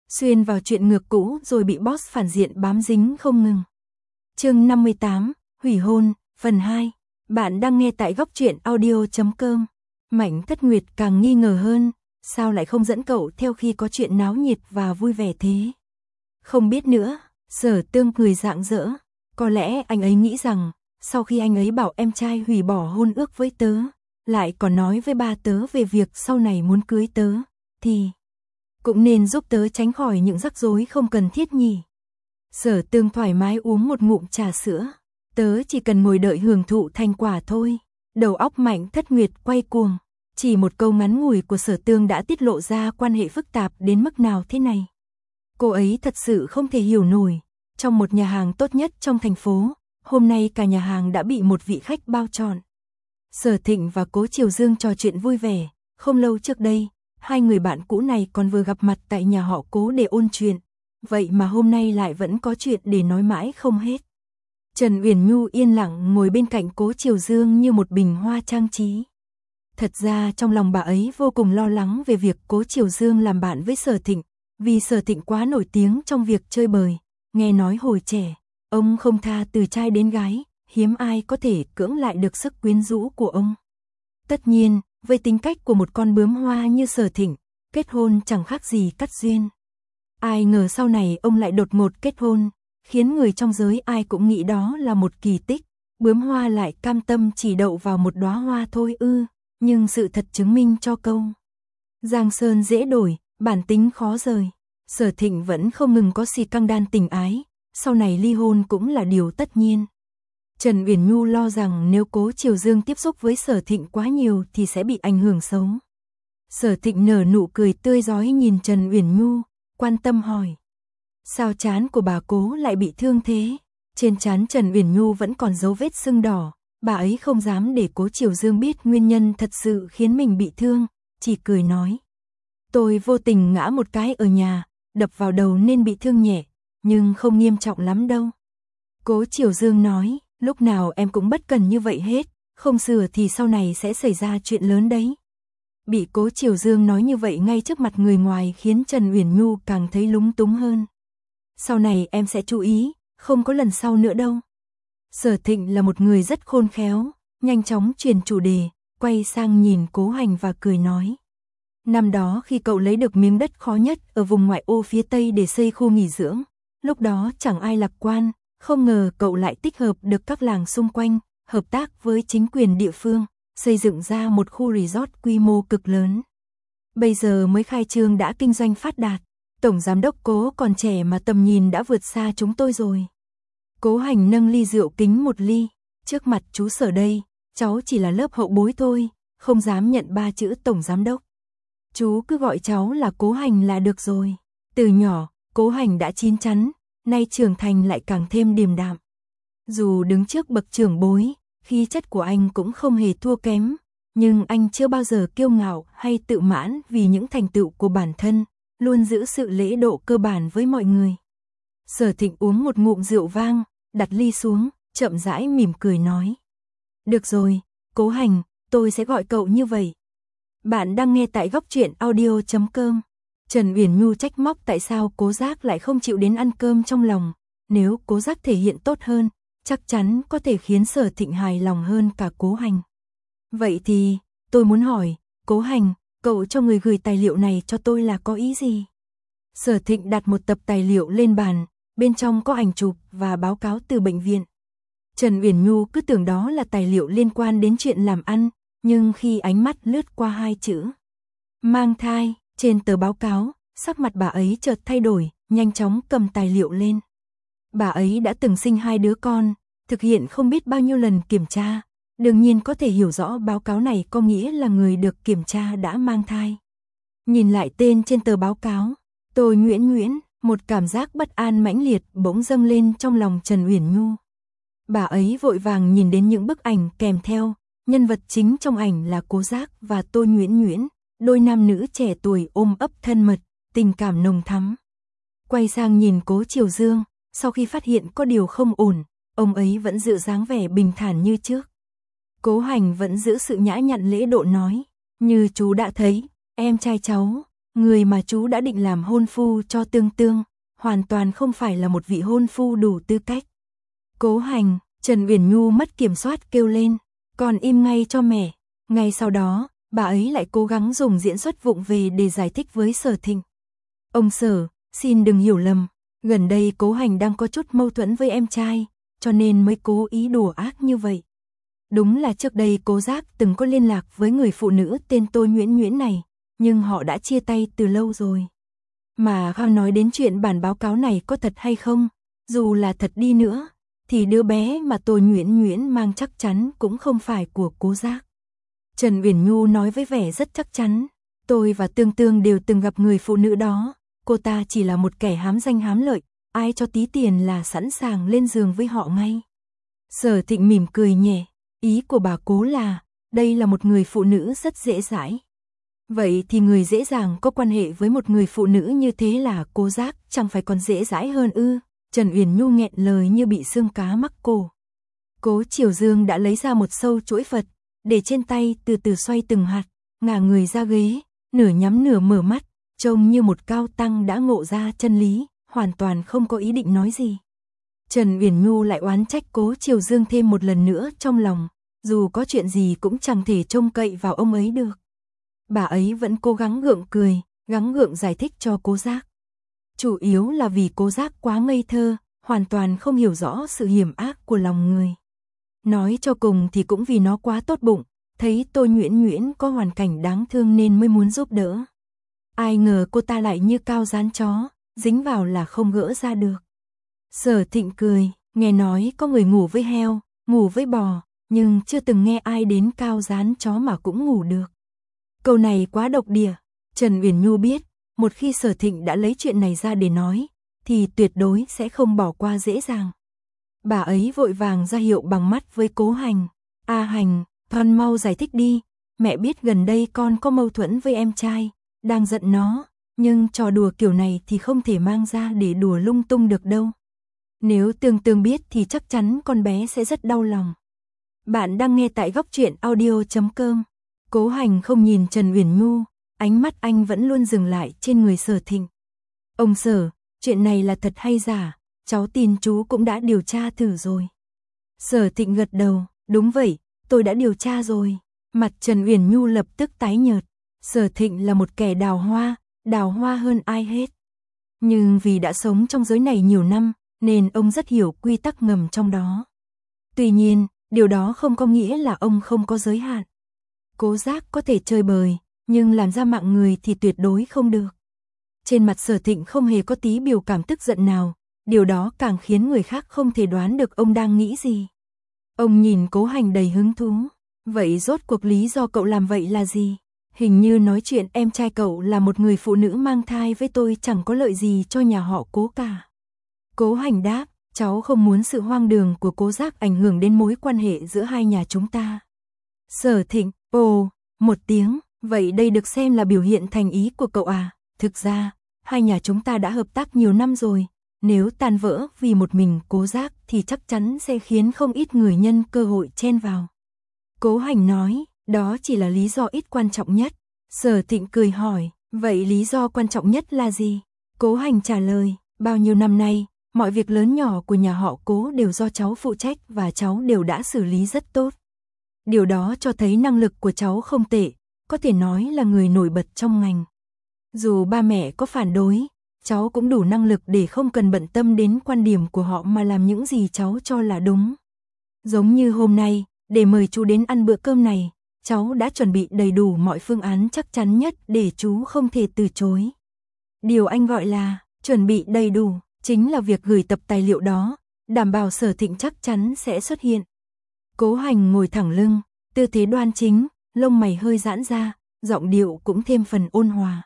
xuyên vào chuyện ngược cũ rồi bị boss phản diện bám dính không ngừng. Chương 58, hủy hôn, phần 2. Bạn đang nghe tại góc truyện audio.com. Mạnh Thất Nguyệt càng nghi ngờ hơn, sao lại không dẫn cậu theo khi có chuyện náo nhiệt và vui vẻ thế? Không biết nữa, Sở Tương cười rạng rỡ, có lẽ anh ấy nghĩ rằng, sau khi anh ấy bảo em trai hủy bỏ hôn ước với tớ, lại còn nói với ba tớ về việc sau này muốn cưới tớ, thì cũng nên giúp tớ tránh khỏi những rắc rối không cần thiết nhỉ. Sở Tương thoải mái uống một ngụm trà sữa, tớ chỉ cần ngồi đợi hưởng thụ thành quả thôi. Đầu óc Mạnh Thất Nguyệt quay cuồng, chỉ một câu ngắn ngủi của Sở Tương đã tiết lộ ra quan hệ phức tạp đến mức nào thế này. Cô ấy thật sự không thể hiểu nổi, trong một nhà hàng tốt nhất trong thành phố, hôm nay cả nhà hàng đã bị một vị khách bao trọn. Sở Thịnh và Cố Triều Dương trò chuyện vui vẻ, không lâu trước đây, hai người bạn cũ này còn vừa gặp mặt tại nhà họ Cố để ôn chuyện, vậy mà hôm nay lại vẫn có chuyện để nói mãi không hết. Trần Uyển Nhu yên lặng ngồi bên cạnh Cố Triều Dương như một bình hoa trang trí. Thật ra trong lòng bà ấy vô cùng lo lắng về việc Cố Triều Dương làm bạn với Sở Thịnh, vì Sở Thịnh quá nổi tiếng trong việc chơi bời, nghe nói hồi trẻ, ông không tha từ trai đến gái, hiếm ai có thể cưỡng lại được sức quyến rũ của ông. Tất nhiên, với tính cách của một con bướm hoa như Sở Thịnh, kết hôn chẳng khác gì cắt duyên. Ai ngờ sau này ông lại đột ngột kết hôn, khiến người trong giới ai cũng nghĩ đó là một kỳ tích, bướm hoa lại cam tâm chỉ đậu vào một đóa hoa thôi ư, nhưng sự thật chứng minh cho câu Giang sơn dễ đổi, bản tính khó rời. Sở Thịnh vẫn không ngừng có xì căng đan tình ái, sau này ly hôn cũng là điều tất nhiên. Trần Uyển Nhu lo rằng nếu Cố Triều Dương tiếp xúc với Sở Thịnh quá nhiều thì sẽ bị ảnh hưởng xấu. Sở Thịnh nở nụ cười tươi rói nhìn Trần Uyển Nhu, quan tâm hỏi: sao trán của bà Cố lại bị thương thế? Trên trán Trần Uyển Nhu vẫn còn dấu vết sưng đỏ, bà ấy không dám để Cố Triều Dương biết nguyên nhân thật sự khiến mình bị thương, chỉ cười nói: tôi vô tình ngã một cái ở nhà, đập vào đầu nên bị thương nhẹ, nhưng không nghiêm trọng lắm đâu. Cố Triều Dương nói: lúc nào em cũng bất cần như vậy hết, không sửa thì sau này sẽ xảy ra chuyện lớn đấy. Bị Cố Triều Dương nói như vậy ngay trước mặt người ngoài khiến Trần Uyển Nhu càng thấy lúng túng hơn. Sau này em sẽ chú ý, không có lần sau nữa đâu. Sở Thịnh là một người rất khôn khéo, nhanh chóng chuyển chủ đề, quay sang nhìn Cố Hành và cười nói: năm đó khi cậu lấy được miếng đất khó nhất ở vùng ngoại ô phía Tây để xây khu nghỉ dưỡng, lúc đó chẳng ai lạc quan, không ngờ cậu lại tích hợp được các làng xung quanh, hợp tác với chính quyền địa phương, xây dựng ra một khu resort quy mô cực lớn. Bây giờ mới khai trương đã kinh doanh phát đạt, Tổng Giám đốc Cố còn trẻ mà tầm nhìn đã vượt xa chúng tôi rồi. Cố Hành nâng ly rượu kính một ly, trước mặt chú Sở đây, cháu chỉ là lớp hậu bối thôi, không dám nhận ba chữ Tổng Giám đốc. Chú cứ gọi cháu là Cố Hành là được rồi. Từ nhỏ, Cố Hành đã chín chắn, nay trưởng thành lại càng thêm điềm đạm. Dù đứng trước bậc trưởng bối, khí chất của anh cũng không hề thua kém, nhưng anh chưa bao giờ kiêu ngạo hay tự mãn vì những thành tựu của bản thân, luôn giữ sự lễ độ cơ bản với mọi người. Sở Thịnh uống một ngụm rượu vang, đặt ly xuống, chậm rãi mỉm cười nói: được rồi, Cố Hành, tôi sẽ gọi cậu như vậy. Bạn đang nghe tại góc truyện audio.com. Trần Uyển Nhu trách móc tại sao Cố Giác lại không chịu đến ăn cơm trong lòng. Nếu Cố Giác thể hiện tốt hơn, chắc chắn có thể khiến Sở Thịnh hài lòng hơn cả Cố Hành. Vậy thì, tôi muốn hỏi, Cố Hành, cậu cho người gửi tài liệu này cho tôi là có ý gì? Sở Thịnh đặt một tập tài liệu lên bàn, bên trong có ảnh chụp và báo cáo từ bệnh viện. Trần Uyển Nhu cứ tưởng đó là tài liệu liên quan đến chuyện làm ăn, nhưng khi ánh mắt lướt qua hai chữ mang thai trên tờ báo cáo, sắc mặt bà ấy chợt thay đổi, nhanh chóng cầm tài liệu lên. Bà ấy đã từng sinh 2 đứa con, thực hiện không biết bao nhiêu lần kiểm tra, đương nhiên có thể hiểu rõ báo cáo này có nghĩa là người được kiểm tra đã mang thai. Nhìn lại tên trên tờ báo cáo, Tô Nguyễn Nguyễn, một cảm giác bất an mãnh liệt bỗng dâng lên trong lòng Trần Uyển Nhu. Bà ấy vội vàng nhìn đến những bức ảnh kèm theo, nhân vật chính trong ảnh là Cố Giác và Tô Nguyễn Nguyễn, đôi nam nữ trẻ tuổi ôm ấp thân mật, tình cảm nồng thắm. Quay sang nhìn Cố Triều Dương, sau khi phát hiện có điều không ổn, ông ấy vẫn giữ dáng vẻ bình thản như trước. Cố Hành vẫn giữ sự nhã nhặn lễ độ nói: như chú đã thấy, em trai cháu, người mà chú đã định làm hôn phu cho Tương Tương, hoàn toàn không phải là một vị hôn phu đủ tư cách. Cố Hành, Trần Uyển Nhu mất kiểm soát kêu lên, còn im ngay cho mẹ. Ngay sau đó, bà ấy lại cố gắng dùng diễn xuất vụng về để giải thích với Sở Thịnh. Ông Sở, xin đừng hiểu lầm, gần đây Cố Hành đang có chút mâu thuẫn với em trai, cho nên mới cố ý đùa ác như vậy. Đúng là trước đây Cố Giác từng có liên lạc với người phụ nữ tên Tô Nhuyễn Nhuyễn này, nhưng họ đã chia tay từ lâu rồi. Mà không nói đến chuyện bản báo cáo này có thật hay không, dù là thật đi nữa, thì đứa bé mà Tô Nhuyễn Nhuyễn mang chắc chắn cũng không phải của Cố Giác. Trần Uyển Nhu nói với vẻ rất chắc chắn, tôi và Tương Tương đều từng gặp người phụ nữ đó, cô ta chỉ là một kẻ hám danh hám lợi, ai cho tí tiền là sẵn sàng lên giường với họ ngay. Sở Thịnh mỉm cười nhẹ, ý của bà Cố là, đây là một người phụ nữ rất dễ dãi. Vậy thì người dễ dàng có quan hệ với một người phụ nữ như thế là Cố Giác, chẳng phải còn dễ dãi hơn ư? Trần Uyển Nhu nghẹn lời như bị xương cá mắc cổ. Cố Triều Dương đã lấy ra một sâu chuỗi Phật, để trên tay từ từ xoay từng hạt, ngả người ra ghế, nửa nhắm nửa mở mắt, trông như một cao tăng đã ngộ ra chân lý, hoàn toàn không có ý định nói gì. Trần Uyển Nhu lại oán trách Cố Triều Dương thêm một lần nữa trong lòng, dù có chuyện gì cũng chẳng thể trông cậy vào ông ấy được. Bà ấy vẫn cố gắng gượng cười, gắng gượng giải thích cho Cố Giác. Chủ yếu là vì Cố Giác quá ngây thơ, hoàn toàn không hiểu rõ sự hiểm ác của lòng người. Nói cho cùng thì cũng vì nó quá tốt bụng, thấy Tô Nhuyễn Nhuyễn có hoàn cảnh đáng thương nên mới muốn giúp đỡ. Ai ngờ cô ta lại như cao dán chó, dính vào là không gỡ ra được. Sở Thịnh cười, nghe nói có người ngủ với heo, ngủ với bò, nhưng chưa từng nghe ai đến cao dán chó mà cũng ngủ được. Câu này quá độc địa. Trần Uyển Nhu biết, một khi Sở Thịnh đã lấy chuyện này ra để nói, thì tuyệt đối sẽ không bỏ qua dễ dàng. Bà ấy vội vàng ra hiệu bằng mắt với Cố Hành. A Hành, con mau giải thích đi, mẹ biết gần đây con có mâu thuẫn với em trai, đang giận nó, nhưng trò đùa kiểu này thì không thể mang ra để đùa lung tung được đâu. Nếu Tương Tương biết thì chắc chắn con bé sẽ rất đau lòng. Bạn đang nghe tại góc truyện audio.com. Cố Hành không nhìn Trần Uyển Nhu, ánh mắt anh vẫn luôn dừng lại trên người Sở Thịnh. Ông Sở, chuyện này là thật hay giả? Cháu tin chú cũng đã điều tra thử rồi. Sở Thịnh gật đầu, đúng vậy, tôi đã điều tra rồi. Mặt Trần Uyển Nhu lập tức tái nhợt. Sở Thịnh là một kẻ đào hoa hơn ai hết. Nhưng vì đã sống trong giới này nhiều năm, nên ông rất hiểu quy tắc ngầm trong đó. Tuy nhiên, điều đó không có nghĩa là ông không có giới hạn. Cố Giác có thể chơi bời, nhưng làm ra mạng người thì tuyệt đối không được. Trên mặt Sở Thịnh không hề có tí biểu cảm tức giận nào, điều đó càng khiến người khác không thể đoán được ông đang nghĩ gì. Ông nhìn Cố Hành đầy hứng thú, vậy rốt cuộc lý do cậu làm vậy là gì? Hình như nói chuyện em trai cậu là một người phụ nữ mang thai với tôi chẳng có lợi gì cho nhà họ Cố cả. Cố Hành đáp, cháu không muốn sự hoang đường của Cố Giác ảnh hưởng đến mối quan hệ giữa hai nhà chúng ta. Sở Thịnh, ồ, một tiếng, vậy đây được xem là biểu hiện thành ý của cậu à? Thực ra, hai nhà chúng ta đã hợp tác nhiều năm rồi, nếu tan vỡ vì một mình Cố Giác thì chắc chắn sẽ khiến không ít người nhân cơ hội chen vào. Cố Hành nói, đó chỉ là lý do ít quan trọng nhất. Sở Thịnh cười hỏi, vậy lý do quan trọng nhất là gì? Cố Hành trả lời, bao nhiêu năm nay, mọi việc lớn nhỏ của nhà họ Cố đều do cháu phụ trách và cháu đều đã xử lý rất tốt. Điều đó cho thấy năng lực của cháu không tệ, có thể nói là người nổi bật trong ngành. Dù ba mẹ có phản đối, cháu cũng đủ năng lực để không cần bận tâm đến quan điểm của họ mà làm những gì cháu cho là đúng. Giống như hôm nay, để mời chú đến ăn bữa cơm này, cháu đã chuẩn bị đầy đủ mọi phương án chắc chắn nhất để chú không thể từ chối. Điều anh gọi là chuẩn bị đầy đủ, chính là việc gửi tập tài liệu đó, đảm bảo Sở Thịnh chắc chắn sẽ xuất hiện. Cố Hành ngồi thẳng lưng, tư thế đoan chính, lông mày hơi giãn ra, giọng điệu cũng thêm phần ôn hòa.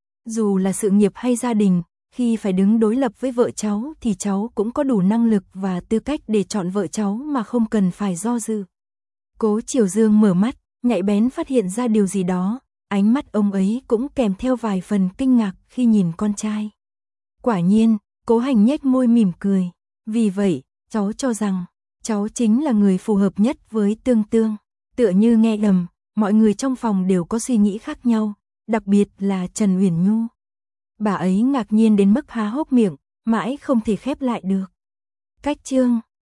Dù là sự nghiệp hay gia đình, khi phải đứng đối lập với vợ cháu thì cháu cũng có đủ năng lực và tư cách để chọn vợ cháu mà không cần phải do dự. Cố Triều Dương mở mắt, nhạy bén phát hiện ra điều gì đó, ánh mắt ông ấy cũng kèm theo vài phần kinh ngạc khi nhìn con trai. Quả nhiên, Cố Hành nhếch môi mỉm cười, vì vậy, cháu cho rằng, cháu chính là người phù hợp nhất với Tương Tương. Tựa như nghe đầm, mọi người trong phòng đều có suy nghĩ khác nhau, đặc biệt là Trần Uyển Nhu. Bà ấy ngạc nhiên đến mức há hốc miệng, mãi không thể khép lại được. Cách chương